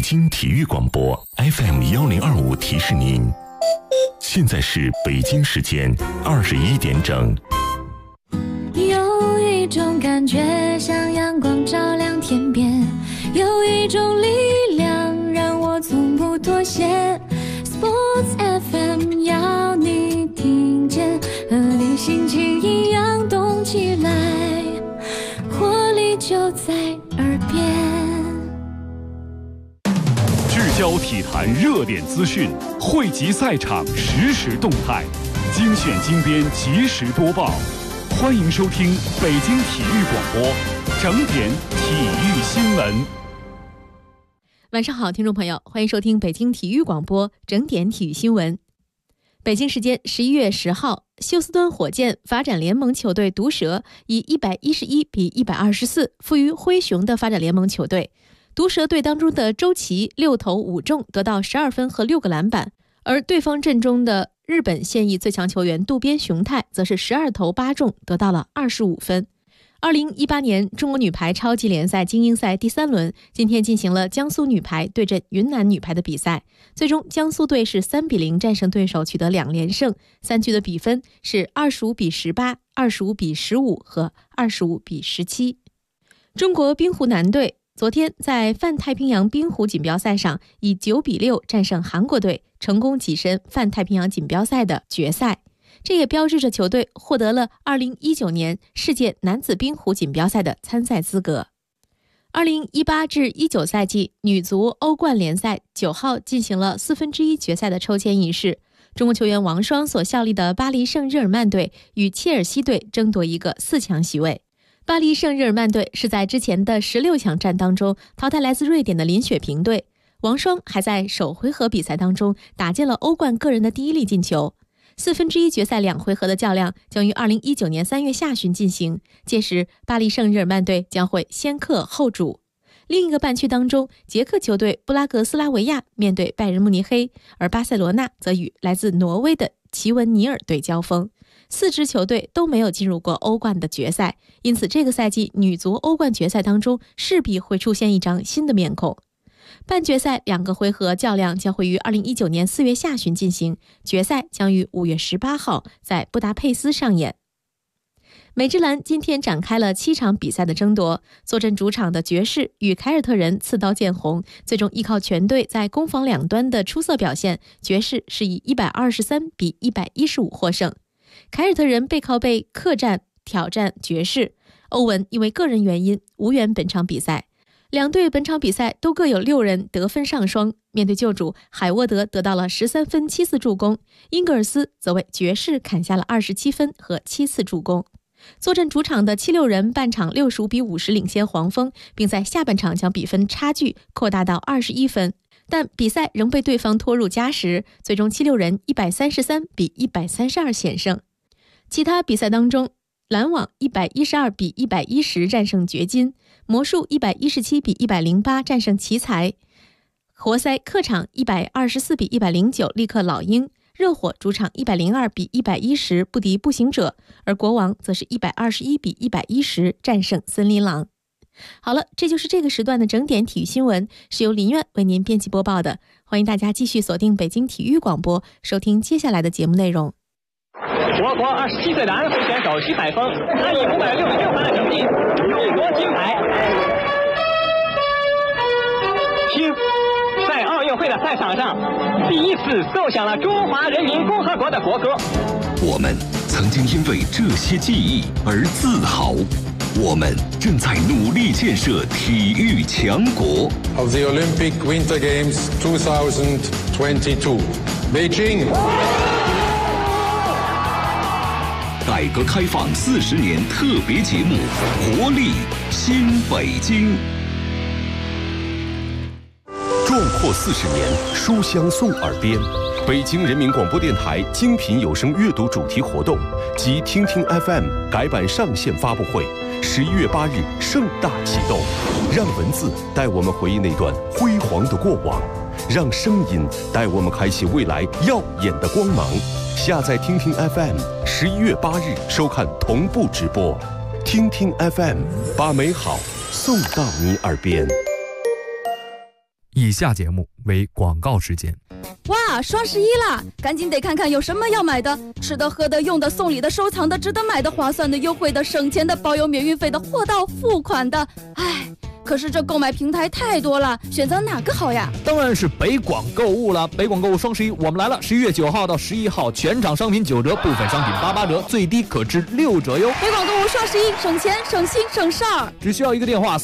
京体育广播 FM1025提示您，现在是北京时间21点整。 有一种感觉像阳光照亮天边，有一种力量让我从不妥协。 Sports FM 要你听见，和你心情一样动起来，活力就在耳边。 聚焦体坛热点资讯，汇集赛场实时动态，精选精编及时播报。欢迎收听北京体育广播整点体育新闻。 晚上好，听众朋友，欢迎收听北京体育广播整点体育新闻。北京时间11月10号，休斯敦火箭发展联盟球队毒蛇以111比124负于灰熊的发展联盟球队。毒蛇队当中的周琦6投5中，得到12分和6个篮板，而对方阵中的日本现役最强球员渡边雄太则是12投8中，得到了25分。2018年中国女排超级联赛精英赛第3轮，今天进行了江苏女排对阵云南女排的比赛，最终江苏队是3比0战胜对手，取得2连胜，3局的比分是25比18、25比15和25比17。中国冰壶男队昨天在泛太平洋冰壶锦标赛上以9比6战胜韩国队，成功跻身泛太平洋锦标赛的决赛。这也标志着球队获得了2019年世界男子冰壶锦标赛的参赛资格。2018至19赛季女足欧冠联赛9号进行了1/4决赛的抽签仪式，中国球员王霜所效力的巴黎圣日耳曼队与切尔西队争夺一个4强席位。巴黎圣日耳曼队是在之前的16强战当中淘汰来自瑞典的林雪平队，王霜还在首回合比赛当中打进了欧冠个人的第1粒进球。1/4决赛2回合的较量将于2019年3月下旬进行，届时巴黎圣日耳曼队将会先客后主。另一个半区当中，捷克球队布拉格斯拉维亚面对拜仁慕尼黑，而巴塞罗那则与来自挪威的奇文尼尔队交锋。4支球队都没有进入过欧冠的决赛，因此这个赛季女足欧冠决赛当中势必会出现一张新的面孔。半决赛2个回合较量将会于2019年4月下旬进行，决赛将于5月18号在布达佩斯上演。美职篮今天展开了7场比赛的争夺，坐镇主场的爵士与凯尔特人刺刀见红，最终依靠全队在攻防两端的出色表现，爵士是以123比115获胜。凯尔特人背靠背客战挑战爵士，欧文因为个人原因无缘本场比赛。两队本场比赛都各有6人得分上双，面对旧主海沃德得到了13分7次助攻，英格尔斯则为爵士砍下了27分和7次助攻。坐镇主场的76人半场65比50领先黄蜂，并在下半场将比分差距扩大到21分，但比赛仍被对方拖入加时，最终76人133比132险胜。其他比赛当中，篮网112比110战胜掘金，魔术117比108战胜奇才，活塞客场124比109力克老鹰，热火主场102比110不敌步行者，而国王则是121比110战胜森林狼。好了，这就是这个时段的整点体育新闻，是由林苑为您编辑播报的。欢迎大家继续锁定北京体育广播，收听接下来的节目内容。 我国27岁的安徽选手徐海峰，他以566分的成绩勇夺金牌。听，在奥运会的赛场上，第一次奏响了中华人民共和国的国歌。 我们曾经因为这些记忆而自豪，我们正在努力建设体育强国。 Of the Olympic Winter Games 2022, Beijing。 改革开放40年特别节目《活力新北京》。壮阔40年，书香送耳边。北京人民广播电台精品有声阅读主题活动及听听 FM 改版上线发布会，11月8日盛大启动。让文字带我们回忆那段辉煌的过往，让声音带我们开启未来耀眼的光芒。下载听听 FM，11月8日收看同步直播。听听 FM， 把美好送到你耳边。 以下节目为广告时间。 哇，双11啦，赶紧得看看有什么要买的，吃的喝的用的送礼的收藏的值得买的划算的优惠的省钱的包邮免运费的货到付款的，唉，可是这购买平台太多了，选择哪个好呀？ 当然是北广购物了。北广购物双11我们来了，11月9号到11号，全场商品9折，部分商品88折，最低可至6折哟。 北广购物双11，省钱省心省事儿， 只需要一个电话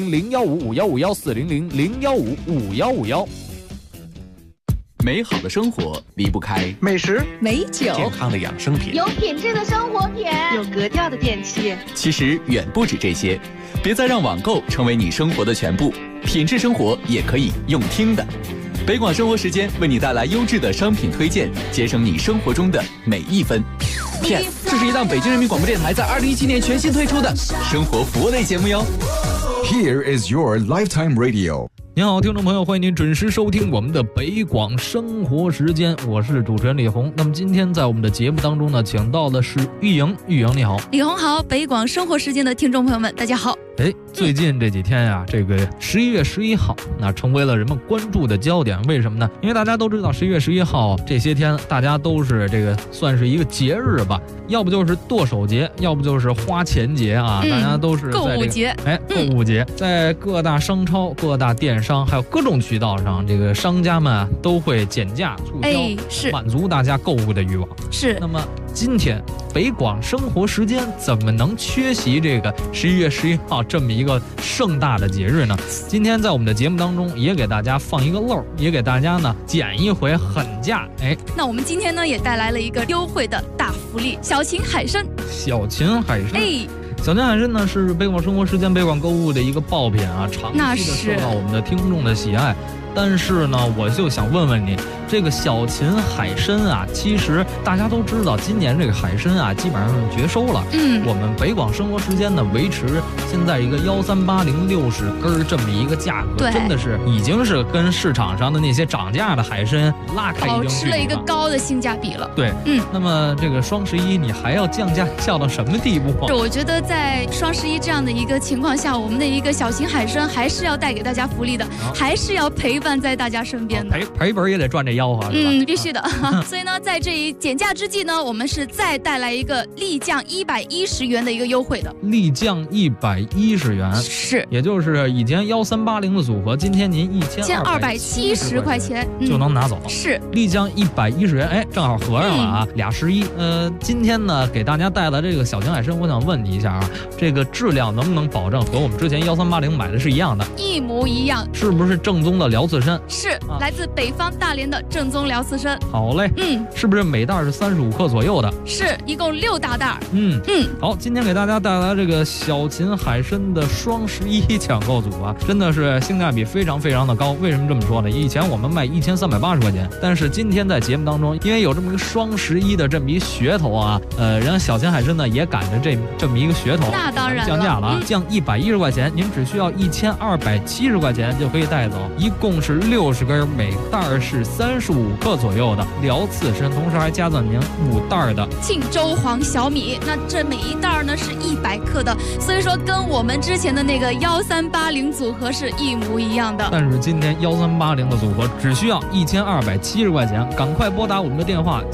400-015-5151，400-015-5151。 美好的生活离不开美食、 美酒、 健康的养生品， 有品质的生活品， 有格调的电器。 其实远不止这些，别再让网购成为你生活的全部，品质生活也可以用听的。北广生活时间为你带来优质的商品推荐，节省你生活中的每一分。PS， 这是一档北京人民广播电台在2017年全新推出的生活服务类节目哟。 Here is your lifetime radio。 您好，听众朋友，欢迎您准时收听我们的北广生活时间，我是主持人李红。那么今天在我们的节目当中呢，请到的是玉莹，玉莹你好。 李红好，北广生活时间的听众朋友们大家好。 最近这几天呀，这个11月11号那成为了人们关注的焦点。为什么呢？因为大家都知道11月11号这些天大家都是这个算是一个节日吧，要不就是剁手节，要不就是花钱节啊，大家都是在购物节。 购物节，在各大商超、各大电商还有各种渠道上，这个商家们都会减价促销， 是满足大家购物的欲望。 是。 那么今天北广生活时间怎么能缺席这个11月11号这么一个盛大的节日呢？今天在我们的节目当中也给大家放一个漏，也给大家呢减一回狠价。 那我们今天呢也带来了一个优惠的大福利，小秦海参。 小秦海参。小秦海参呢是北广生活时间、北广购物的一个爆品啊，长期的受到我们的听众的喜爱。但是呢，我就想问问你，这个小秦海参啊，其实大家都知道，今年这个海参啊，基本上是绝收了。我们北广生活时间呢，维持现在一个138060根这么一个价格，真的是已经是跟市场上的那些涨价的海参拉开一定距离了，保持了一个高的性价比了。 对，那么这个双11你还要降价降到什么地步？ 我觉得在双11这样的一个情况下，我们的一个小秦海参还是要带给大家福利的，还是要陪伴在大家身边的， 赔本也得赚这吆喝，是吧？ 必须的。所以呢，在这一减价之际呢，我们是再带来一个立降110元的一个优惠的， 立降110元， 是， 也就是以前1380的组合，今天您 1270块钱就能拿走， 是立降110元，正好合上了啊，俩11。今天呢，给大家带来这个小秦海参，我想问你一下啊，这个质量能不能保证和我们之前1380买的是一样的？ 一模一样， 是不是正宗的辽刺参？ 是，来自北方大连的正宗辽刺参。 好嘞，是不是每袋是35克左右的？ 是，一共6大袋。 好，今天给大家带来这个小秦海参的双11抢购组啊，真的是性价比非常非常的高。为什么这么说呢？以前我们卖1380块钱，但是今天在节目当中，因为有这么一个双11的这么一噱头啊，人家小秦海参呢也赶着这么一个噱头， 那当然降价了啊，降110块钱，您只需要1270块钱就可以带走，一共是60根，每袋是35克左右的辽刺参，同时还加赠您5袋的庆州黄小米。那这每一袋呢是100克的，所以说跟我们之前的那个1380组合是一模一样的。 但是今天1380的组合只需要1270块钱，赶快拨打我们的电话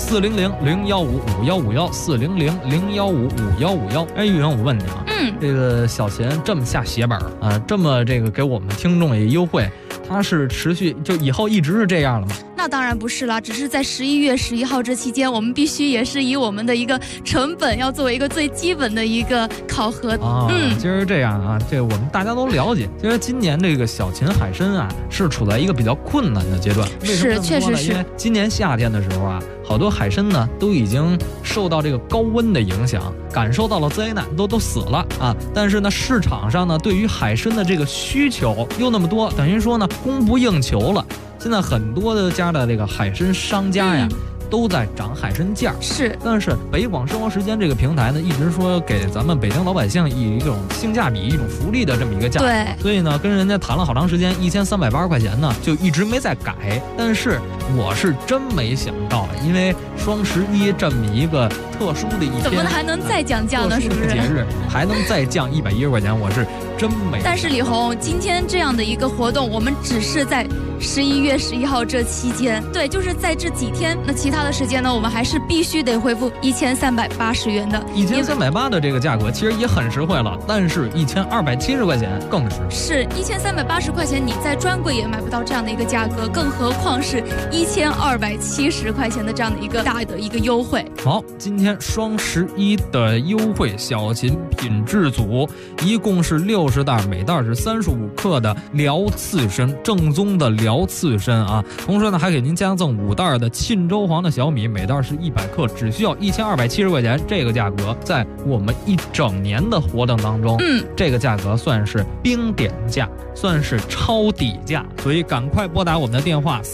400-015-5151，400-015-5151。玉莹，我问你啊，这个小秦这么下血本啊，这么这个给我们听众也优惠，它是持续就以后一直是这样了吗？ 那当然不是啦，只是在11月11号这期间，我们必须也是以我们的一个成本要作为一个最基本的一个考核。 其实这样啊，这个我们大家都了解。其实今年这个小秦海参啊，是处在一个比较困难的阶段。为什么这么说呢？ 确实是。 因为今年夏天的时候啊，好多海参呢都已经受到这个高温的影响，感受到了灾难，都死了啊。但是呢，市场上呢对于海参的这个需求又那么多，等于说呢供不应求了。现在很多的家的这个海参商家呀，都在涨海参价。 是， 但是北广生活时间这个平台呢，一直说给咱们北京老百姓以一种性价比、一种福利的这么一个价格。 对， 所以呢，跟人家谈了好长时间，1380块钱呢，就一直没再改。但是我是真没想到，因为双11这么一个特殊的一天， 怎么还能再降价呢？是不是？ 节日还能再降110块钱，我是真没。 但是李红，今天这样的一个活动，我们只是在11月11号这期间，对，就是在这几天。那其他的时间呢，我们还是必须得恢复1380元的。 1380的这个价格其实也很实惠了，但是1270块钱更实惠。 是1380块钱，你在专柜也买不到这样的一个价格，更何况是1270块钱的这样的一个大的一个优惠。 好，今天双11的优惠，小秦品质组一共是60袋，每袋是35克的辽刺参，正宗的辽刺参啊。同时呢，还给您加赠5袋的沁州黄的小米，每袋是100克，只需要1270块钱。这个价格在我们一整年的活动当中，这个价格算是冰点价，算是超底价，所以赶快拨打我们的电话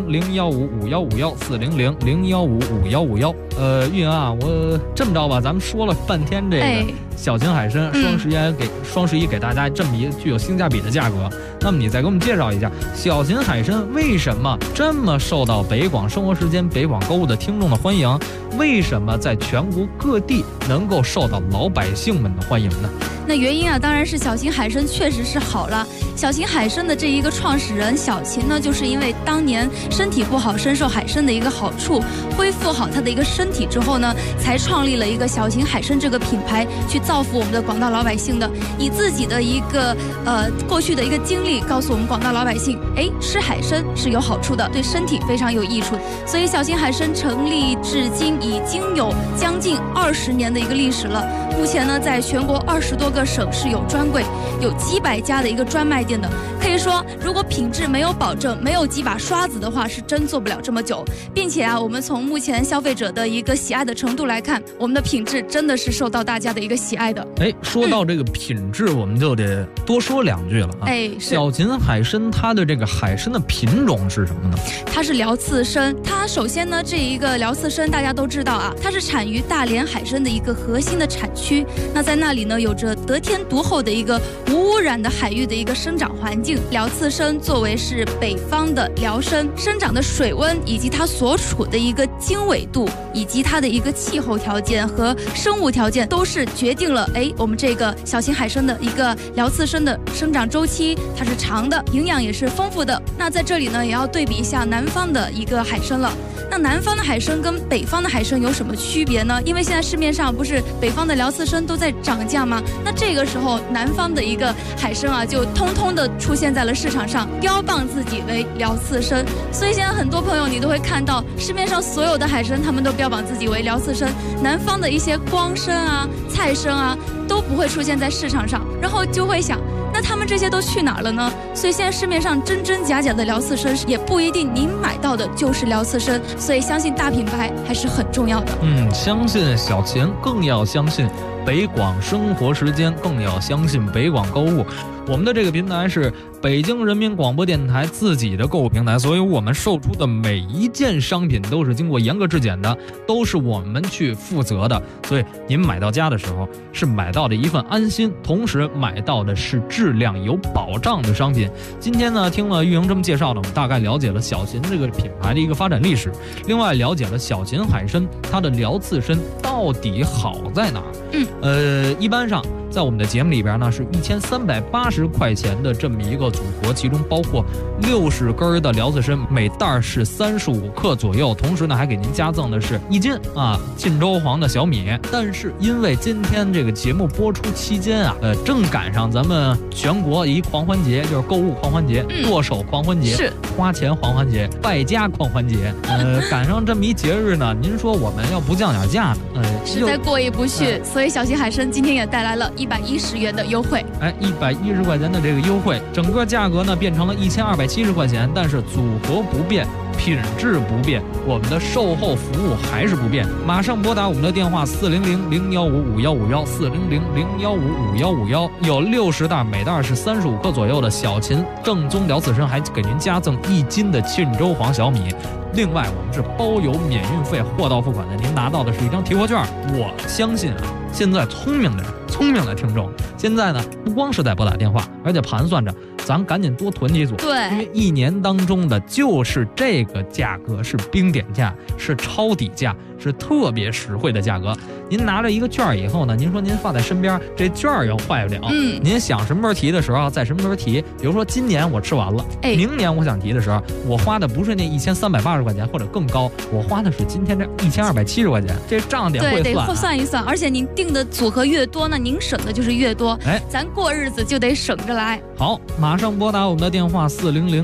400-015-5151，400-015-5151。运啊，我这么着吧，咱们说了半天这个小秦海参，双11给大家这么一个具有性价比的价格，那么你再给我们介绍一下小秦海参为什么这么受到北广生活时间、北广购物的听众的欢迎？为什么在全国各地能够受到老百姓们的欢迎呢？ 那原因啊，当然是小秦海参确实是好了。小秦海参的这一个创始人小秦呢，就是因为当年身体不好，深受海参的一个好处，恢复好他的一个身体之后呢，才创立了一个小秦海参这个品牌，去造福我们的广大老百姓的。以自己的一个过去的一个经历，告诉我们广大老百姓，吃海参是有好处的，对身体非常有益处。所以小秦海参成立至今已经有将近20年的一个历史了。目前呢，在全国20多个省市有专柜，有几百家的一个专卖店的。可以说，如果品质没有保证，没有几把刷子的话，是真做不了这么久。并且啊，我们从目前消费者的一个喜爱的程度来看，我们的品质真的是受到大家的一个喜爱的。 说到这个品质，我们就得多说2句了啊。小秦海参它的这个海参的品种是什么呢？ 它是辽刺参。它首先呢，这一个辽刺参大家都知道啊，它是产于大连海参的一个核心的产区。那在那里呢，有着得天独厚的一个无污染的海域的一个生长环境。辽刺参作为是北方的辽参，生长的水温以及它所处的一个经纬度，以及它的一个气候条件和生物条件，都是决定了我们这个小秦海参的一个辽刺参的生长周期，它是长的，营养也是丰富的。那在这里呢，也要对比一下南方的一个海参了。那南方的海参跟北方的海参有什么区别呢？因为现在市面上不是北方的辽刺参都在涨价吗？那这个时候南方的一个海参啊，就通通的出现在了市场上，标榜自己为辽刺参。所以现在很多朋友你都会看到市面上所有的海参，他们都标榜自己为辽刺参，南方的一些光参啊、菜参啊都不会出现在市场上，然后就会想，那他们这些都去哪儿了呢？所以现在市面上真真假假的辽刺参也不一定您买到的就是辽刺参，所以相信大品牌还是很重要的。 相信小秦，更要相信北广生活时间，更要相信北广购物。我们的这个平台是北京人民广播电台自己的购物平台，所以我们售出的每一件商品都是经过严格质检的，都是我们去负责的。所以您买到家的时候是买到的一份安心，同时买到的是质量有保障的商品。今天呢，听了玉莹这么介绍呢，我们大概了解了小秦这个品牌的一个发展历史，另外了解了小秦海参它的辽刺参到底好在哪儿。一般上在我们的节目里边呢，是1380块钱的这么一个组合，其中包括60根的辽刺参，每袋是35克左右，同时呢还给您加赠的是1斤沁州黄的小米。但是因为今天这个节目播出期间正赶上咱们全国一狂欢节，就是购物狂欢节、剁手狂欢节、花钱狂欢节、败家狂欢节，赶上这么一节日呢，您说我们要不降点价呢， 实在过意不去。所以小秦海参今天也带来了110元的优惠 ，110块钱的这个优惠，整个价格呢变成了1270块钱，但是组合不变，品质不变，我们的售后服务还是不变。马上拨打我们的电话400-015-5151，400-015-5151，有60袋，每袋是35克左右的小秦正宗辽刺参，还给您加赠1斤的沁州黄小米。另外我们是包邮免运费，货到付款的，您拿到的是一张提货券。我相信现在聪明的听众现在呢，不光是在拨打电话，而且盘算着咱赶紧多囤几组。 对， 因为一年当中的就是这个价格是冰点价，是抄底价，是特别实惠的价格。您拿着一个券以后呢，您说您放在身边，这券又坏不了。您想什么时候提的时候，在什么时候提。比如说今年我吃完了，明年我想提的时候，我花的不是那1380块钱或者更高，我花的是今天这1270块钱，这账得会算。 对，得算一算。而且您定的组合越多呢，您省的就是越多。咱过日子就得省着来。 好，马上拨打我们的电话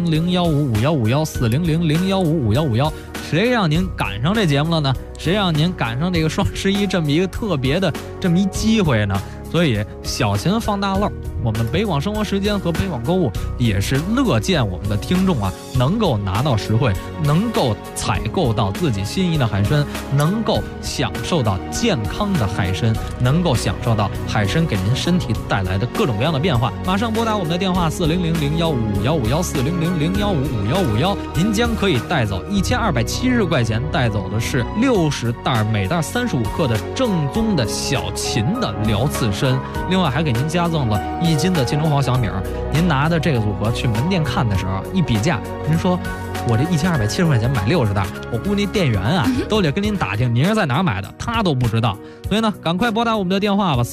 400-015-5151，400-015-5151。谁让您赶上这节目了呢？谁让您赶上这个双11这么一个特别的这么一机会呢？所以小钱放大漏，我们北广生活时间和北广购物也是乐见我们的听众啊能够拿到实惠，能够采购到自己心仪的海参，能够享受到健康的海参，能够享受到海参给您身体带来的各种各样的变化。马上拨打我们的电话400-015-5151，400-015-5151，您将可以带走1270块钱，带走的是60袋，每袋35克的正宗的小秦的辽刺参，另外还给您加赠了1斤的金中华小米儿。您拿的这个组合去门店看的时候一比价，您说我这1270块钱买60袋，我估计那店员啊都得跟您打听您是在哪儿买的，他都不知道。所以呢，赶快拨打我们的电话吧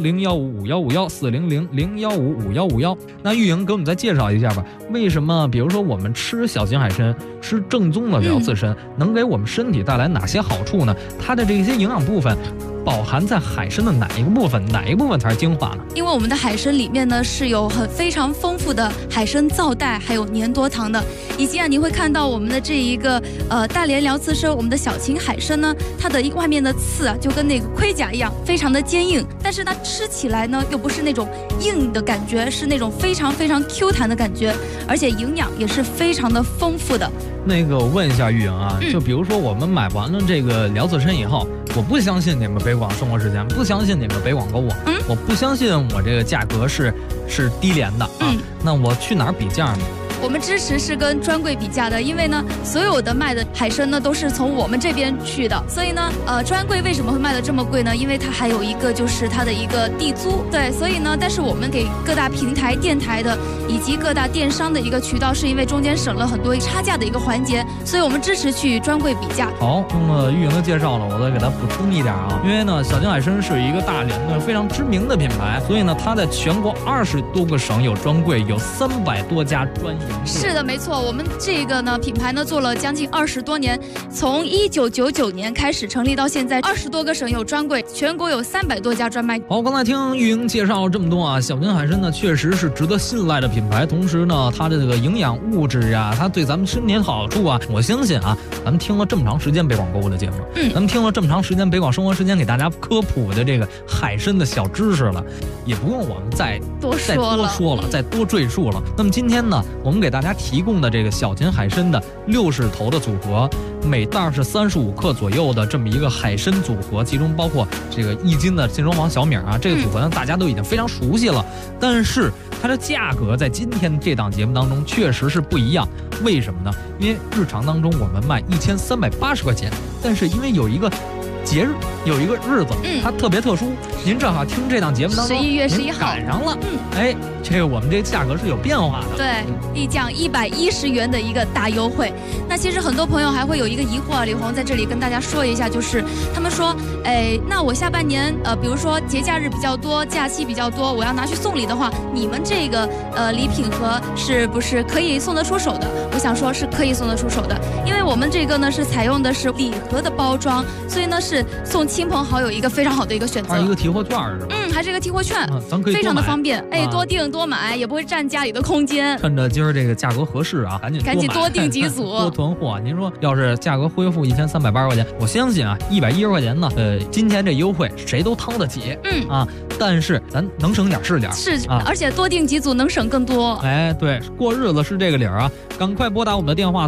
，400-015-5151，400-015-5151。那玉莹给我们再介绍一下吧，为什么比如说我们吃小秦海参，吃正宗的辽刺参，能给我们身体带来哪些好处呢？它的这些营养部分饱含在海参的哪一个部分？哪一个部分才是精华呢？ 因为我们的海参里面呢是有非常丰富的海参皂带，还有粘多糖的，以及你会看到我们的这一个大连辽刺参，我们的小秦海参呢，它的外面的刺就跟那个盔甲一样，非常的坚硬，但是它吃起来呢又不是那种硬的感觉，是那种非常非常 Q 弹的感觉，而且营养也是非常的丰富的。 那个我问一下玉莹啊，就比如说我们买完了这个辽刺参以后，我不相信你们北广生活时间，不相信你们北广购物，我不相信我这个价格是低廉的啊，那我去哪儿比价呢？ 我们支持是跟专柜比价的，因为呢，所有的卖的海参呢都是从我们这边去的，所以呢，专柜为什么会卖的这么贵呢？因为它还有一个就是它的一个地租，对，所以呢，但是我们给各大平台、电台的以及各大电商的一个渠道，是因为中间省了很多差价的一个环节，所以我们支持去专柜比价。 好，那么玉莹的介绍了，我再给它补充一点啊，因为呢，小秦海参是一个大连的非常知名的品牌，所以呢，它在全国20多个省有专柜，有300多家专营。 是的，没错，我们这个呢品牌呢做了将近20多年，从1999年开始成立到现在，20多个省有专柜，全国有300多家专卖。 好，刚才听玉莹介绍了这么多啊，小秦海参呢确实是值得信赖的品牌，同时呢，它的这个营养物质啊，它对咱们身体的好处啊，我相信啊，咱们听了这么长时间北广购物的节目，咱们听了这么长时间北广生活时间给大家科普的这个海参的小知识了，也不用我们再多说了，再多赘述了。那么今天呢，我们给大家提供的这个小秦海参的60头的组合，每袋是35克左右的这么一个海参组合，其中包括这个1斤的金中黄小米啊，这个组合呢大家都已经非常熟悉了，但是它的价格在今天这档节目当中确实是不一样。为什么呢？因为日常当中我们卖1380块钱，但是因为有一个节日，有一个日子，它特别特殊。您正好听这档节目当中 11月11号赶上了，这个我们这个价格是有变化的， 对，一降110元的一个大优惠。那其实很多朋友还会有一个疑惑啊，李红在这里跟大家说一下，就是他们说，那我下半年比如说节假日比较多，假期比较多，我要拿去送礼的话，你们这个礼品盒是不是可以送得出手的？我想说是可以送得出手的，因为我们这个呢是采用的是礼盒的包装，所以呢是送亲朋好友一个非常好的一个选择。 还有一个提货券是吧？ 还是一个提货券， 咱可以非常的方便，多订多买，也不会占家里的空间。 趁着今儿这个价格合适啊，赶紧多订几组， 多囤货。您说要是价格恢复1380块钱，我相信啊，110块钱呢，今天这优惠谁都掏得起，但是咱能省点是点， 而且多订几组能省更多。 对，过日子是这个理儿啊，赶快拨打我们的电话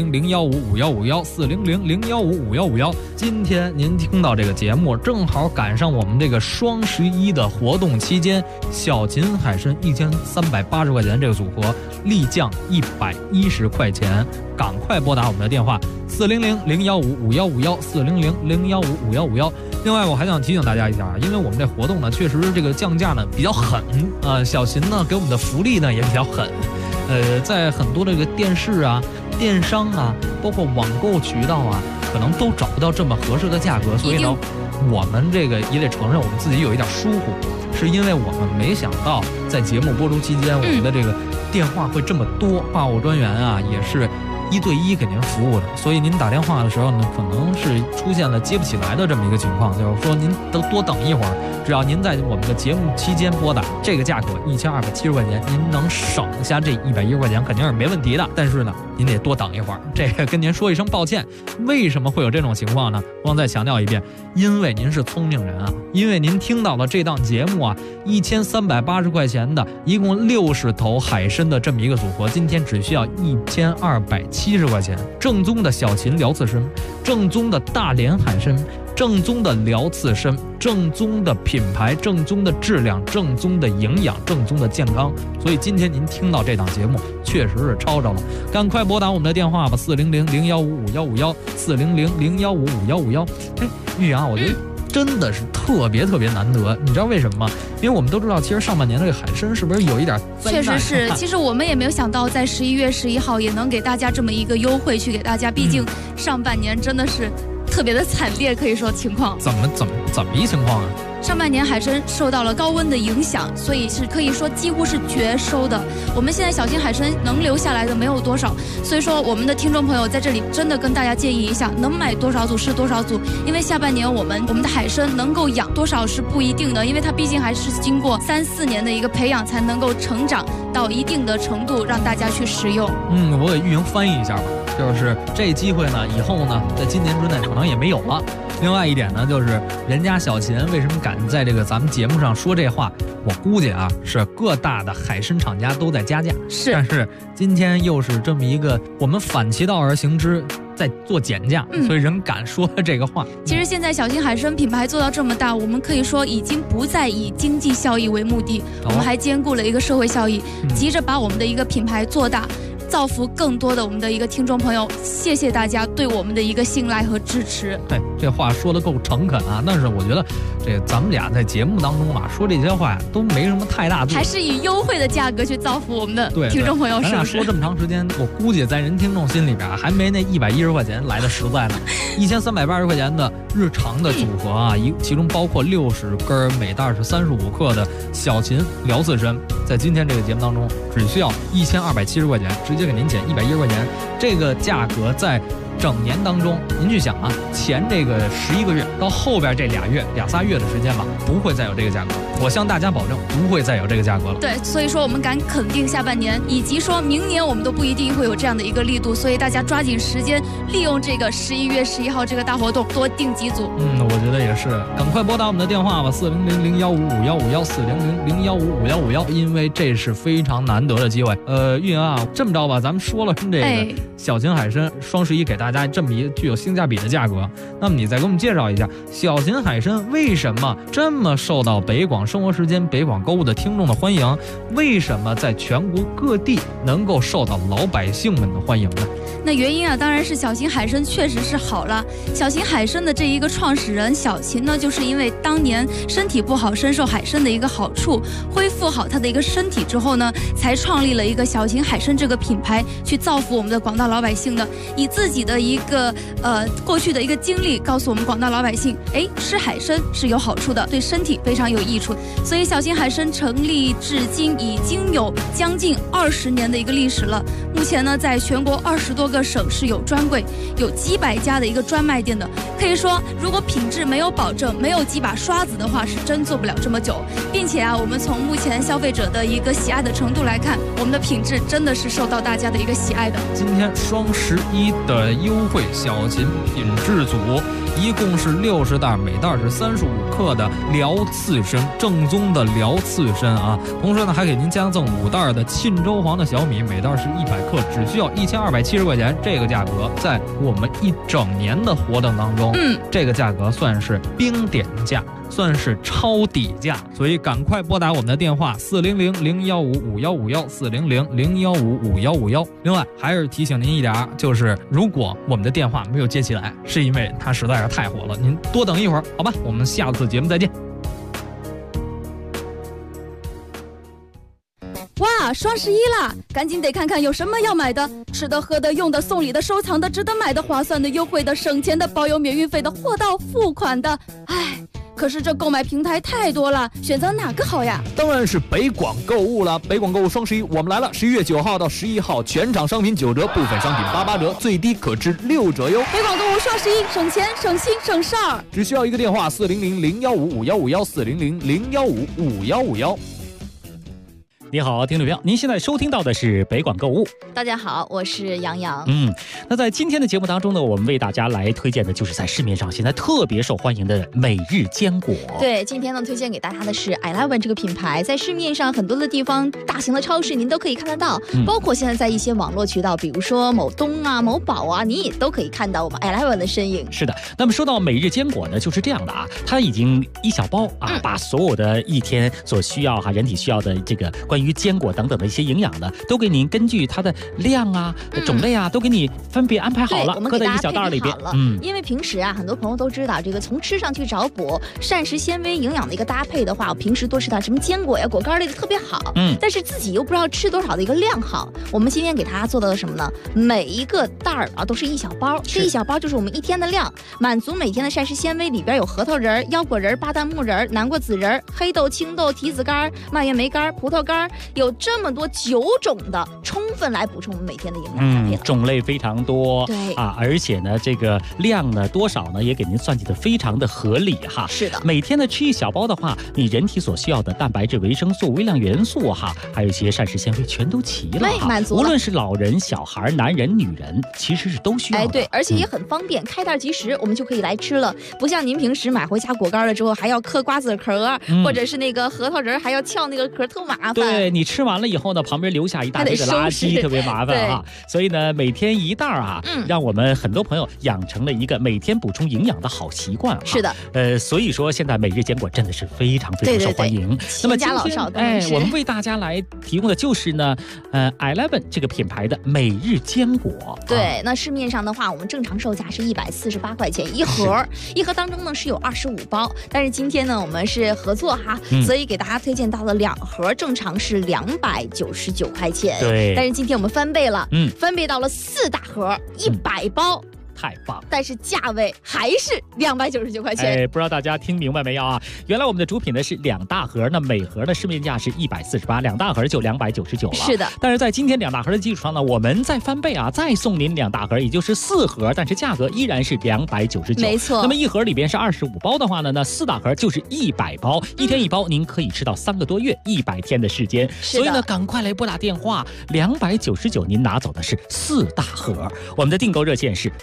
400-015-5151，400-015-5151。今天您听到这个节目，正好赶上我们这个双11的活动期间，小秦海参1380块钱这个组合立降110块钱，赶快拨打我们的电话400-015-5151，400-015-5151。 另外，我还想提醒大家一下，因为我们这活动呢，确实这个降价呢比较狠小秦呢给我们的福利呢也比较狠，在很多这个电视啊、电商啊，包括网购渠道啊，可能都找不到这么合适的价格，所以呢，我们这个也得承认我们自己有一点疏忽，是因为我们没想到在节目播出期间，我们的这个电话会这么多，话务专员啊也是1对1给您服务的，所以您打电话的时候呢，可能是出现了接不起来的这么一个情况，就是说您都多等一会儿，只要您在我们的节目期间拨打，这个价格1270块钱，您能省下这110块钱肯定是没问题的。但是呢，您得多等一会儿，这个跟您说一声抱歉。为什么会有这种情况呢？我再强调一遍，因为您是聪明人啊，因为您听到了这档节目啊，1380块钱的，一共60头海参的这么一个组合，今天只需要1270块钱，正宗的小秦辽刺参，正宗的大连海参，正宗的辽刺参，正宗的品牌，正宗的质量，正宗的营养，正宗的健康。所以今天您听到这档节目确实是抄着了，赶快拨打我们的电话吧，400-015-5151，400-015-5151。玉阳，我觉得真的是特别难得，你知道为什么吗？因为我们都知道，其实上半年这个海参是不是有一点灾难？ 确实是，其实我们也没有想到，在11月11号也能给大家这么一个优惠去给大家，毕竟上半年真的是特别的惨烈，可以说情况。 怎么一情况啊？ 上半年海参受到了高温的影响，所以是可以说几乎是绝收的。我们现在小秦海参能留下来的没有多少，所以说我们的听众朋友在这里真的跟大家建议一下，能买多少组是多少组，因为下半年我们的海参能够养多少是不一定的，因为它毕竟还是经过3-4年的一个培养才能够成长到一定的程度，让大家去食用。 我给玉莹翻译一下吧，就是这机会呢，以后呢，在今年之内可能也没有了。另外一点呢，就是人家小秦为什么敢在这个咱们节目上说这话，我估计啊是各大的海参厂家都在加价，但是今天又是这么一个我们反其道而行之，在做减价，所以人敢说这个话。 其实现在小秦海参品牌做到这么大，我们可以说已经不再以经济效益为目的，我们还兼顾了一个社会效益，急着把我们的一个品牌做大，造福更多的我们的一个听众朋友。谢谢大家对我们的一个信赖和支持。 对，这话说得够诚恳啊，但是我觉得这咱们俩在节目当中啊说这些话都没什么太大度， 还是以优惠的价格去造福我们的听众朋友，是不是？ 说这么长时间，我估计在人听众心里边还没那110块钱来的实在呢。1380块钱的日常的组合啊，其中包括60根，每袋是35克的小秦辽刺参，在今天这个节目当中只需要1270块钱，直接给您减110块钱。这个价格在整年当中，您去想啊，前这个11个月到后边这2-3月的时间吧，不会再有这个价格，我向大家保证不会再有这个价格了。 对，所以说我们敢肯定下半年以及说明年我们都不一定会有这样的一个力度，所以大家抓紧时间利用这个11月11号这个大活动，多订几组。 我觉得也是，赶快拨打我们的电话吧，400-015-5151，400-015-5151，因为这是非常难得的机会。玉莹啊，这么着吧，咱们说了这个小秦海参双11给大家这么一具有性价比的价格，那么你再给我们介绍一下小秦海参为什么这么受到北广生活时间、北广购物的听众的欢迎？为什么在全国各地能够受到老百姓们的欢迎呢？ 那原因啊，当然是小秦海参确实是好了。小秦海参的这一个创始人小秦呢，就是因为当年身体不好，深受海参的一个好处，恢复好他的一个身体之后呢，才创立了一个小秦海参这个品牌，去造福我们的广大老百姓的。以自己的一个过去的一个经历，告诉我们广大老百姓，吃海参是有好处的，对身体非常有益处。所以小秦海参成立至今已经有将近20年的一个历史了。目前呢，在全国20多个省市有专柜，有几百家的一个专卖店的。可以说，如果品质没有保证，没有几把刷子的话，是真做不了这么久。并且啊，我们从目前消费者的一个喜爱的程度来看，我们的品质真的是受到大家的一个喜爱的。 今天双11的优惠小秦品质组，一共是60袋，每袋是35克的辽刺参，正宗的辽刺参啊。同时呢，还给您加赠5袋的沁州黄的小米，每袋是100克，只需要1270块钱。这个价格在我们一整年的活动当中，这个价格算是冰点价。 算是超底价，所以赶快拨打我们的电话400-015-5151，400-015-5151。另外还是提醒您一点，就是如果我们的电话没有接起来，是因为它实在是太火了，您多等一会儿，好吧？我们下次节目再见。 哇，双11啦！赶紧得看看有什么要买的，吃的、喝的、用的、送礼的、收藏的、值得买的、划算的、优惠的、省钱的、包邮免运费的、货到付款的。唉，可是这购买平台太多了，选择哪个好呀？ 当然是北广购物了。北广购物双11我们来了，11月9号到11号，全场商品9折，部分商品88折，最低可至6折哟。 北广购物双11，省钱、省心、省事儿。 只需要一个电话，400-015-5151，400-015-5151。 你好，听众朋友，您现在收听到的是北广购物。 大家好，我是杨洋。 那在今天的节目当中呢，我们为大家来推荐的就是在市面上现在特别受欢迎的每日坚果。 对，今天呢推荐给大家的是 Eleven 这个品牌，在市面上很多的地方，大型的超市您都可以看得到，包括现在在一些网络渠道，比如说某东啊、某宝啊，你也都可以看到我们 Eleven 的身影。 是的，那么说到每日坚果呢，就是这样的啊，它已经一小包啊，把所有的一天所需要人体需要的这个关于坚果等等的一些营养呢，都给您根据它的量啊、种类啊，都给你分别安排好了，搁在一个小袋里边。 因为平时啊，很多朋友都知道这个从吃上去找补膳食纤维营养的一个搭配的话，我平时多吃点什么坚果呀、果干类的特别好。但是自己又不知道吃多少的一个量好。我们今天给大家做到的什么呢？每一个袋儿啊都是一小包，这一小包就是我们一天的量，满足每天的膳食纤维。里边有核桃仁、腰果仁、巴旦木仁、南瓜籽仁、黑豆、青豆、提子干、蔓越莓干、葡萄干，有这么多9种的，充分来补充我们每天的营养搭配。 种类非常多， 对而且呢，这个量呢多少呢，也给您算计的非常的合理哈。 是的， 每天呢吃一小包的话，你人体所需要的蛋白质、维生素、微量元素还有一些膳食纤维全都齐了满足了。 无论是老人、小孩、男人、女人，其实是都需要的。 对，而且也很方便，开袋即食，我们就可以来吃了。不像您平时买回家果干了之后，还要嗑瓜子壳，或者是那个核桃仁，还要撬那个壳，特麻烦。 对，你吃完了以后呢，旁边留下一大堆的垃圾，特别麻烦所以呢，每天一袋让我们很多朋友养成了一个每天补充营养的好习惯。 是的， 所以说现在每日坚果真的是非常非常受欢迎。那么今天我们为大家来提供的就是呢，Eleven 这个品牌的每日坚果。 对，那市面上的话，我们正常售价是148块钱一盒，一盒当中呢是有25包，但是今天呢我们是合作所以给大家推荐到了2盒，正常是299块钱。 对， 但是今天我们翻倍了，翻倍到了4大盒，100包。 太棒， 但是价位还是299块钱。 不知道大家听明白没有啊？原来我们的主品呢是2大盒，那每盒的市面价是148，2大盒就299了。 是的， 但是在今天2大盒的基础上呢，我们再翻倍再送您2大盒，也就是4盒，但是价格依然是299。 没错。 那么一盒里边是25包的话呢，那4大盒就是100包，一天1包，您可以吃到3个多月，100天的时间。所以呢，赶快来拨打电话，299您拿走的是4大盒。我们的订购热线是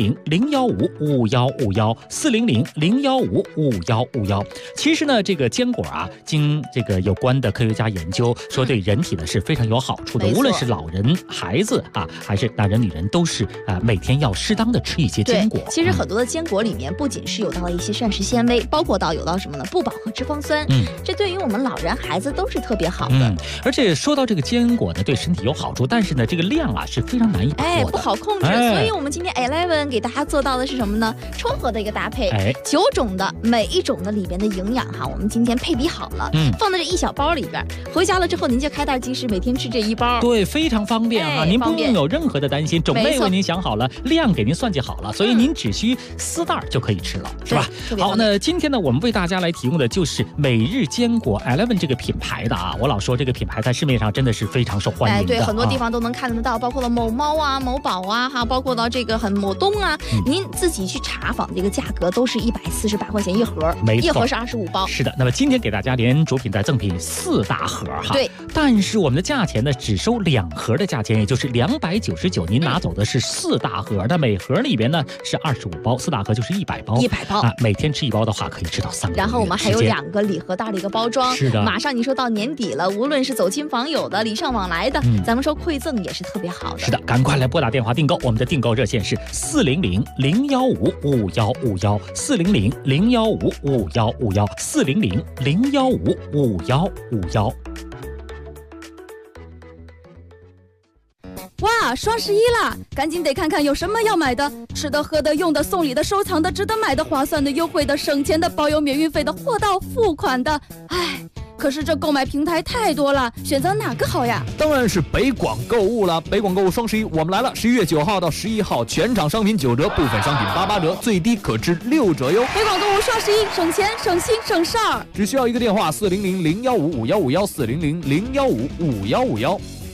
400-015-5151，400-015-5151。其实呢，这个坚果经这个有关的科学家研究说，对人体呢是非常有好处的。无论是老人、孩子还是男人、女人，都是每天要适当的吃一些坚果。 其实很多的坚果里面不仅是有到了一些膳食纤维，包括有到什么呢？不饱和脂肪酸。这对于我们老人、孩子都是特别好的。 而且说到这个坚果呢，对身体有好处，但是呢，这个量是非常难以把握的， 不好控制。所以我们今天 Eleven 给大家做到的是什么呢？充合的一个搭配，9种的每一种的里边的营养我们今天配比好了，放在这一小包里边，回家了之后您就开袋即食，每天吃这一包。 对，非常方便您不用有任何的担心，种类为您想好了，量给您算计好了，所以您只需4袋就可以吃了，是吧？好，那今天呢，我们为大家来提供的就是每日坚果 Eleven 这个品牌的我老说这个品牌在市面上真的是非常受欢迎的， 对，很多地方都能看得到，包括了某猫某宝包括到这个某东您自己去查访这个价格都是148块钱一盒， 没错， 一盒是25包。 是的，那么今天给大家连主品带赠品4大盒对， 但是我们的价钱呢只收2盒的价钱，也就是299，您拿走的是4大盒，那每盒里边呢是25包，4大盒就是100包 ，100包每天吃1包的话可以吃到3个月。 然后我们还有2个礼盒袋的一个包装， 是的， 马上你说到年底了，无论是走亲访友的、礼尚往来的，咱们说馈赠也是特别好的。 是的，赶快来拨打电话订购，我们的订购热线是 ，400-015-5151，400-015-5151，400-015-5151。 哇，双11啦！赶紧得看看有什么要买的，吃的、喝的、用的、送礼的、收藏的、值得买的、划算的、优惠的、省钱的、包邮免运费的、货到付款的。唉，可是这购买平台太多了，选择哪个好呀？ 当然是北广购物了。北广购物双11，我们来了！11月9号到11号，全场商品9折，部分商品88折，最低可至6折哟。 北广购物双11，省钱、省心、省事儿。 只需要一个电话：400-015-5151，400-015-5151。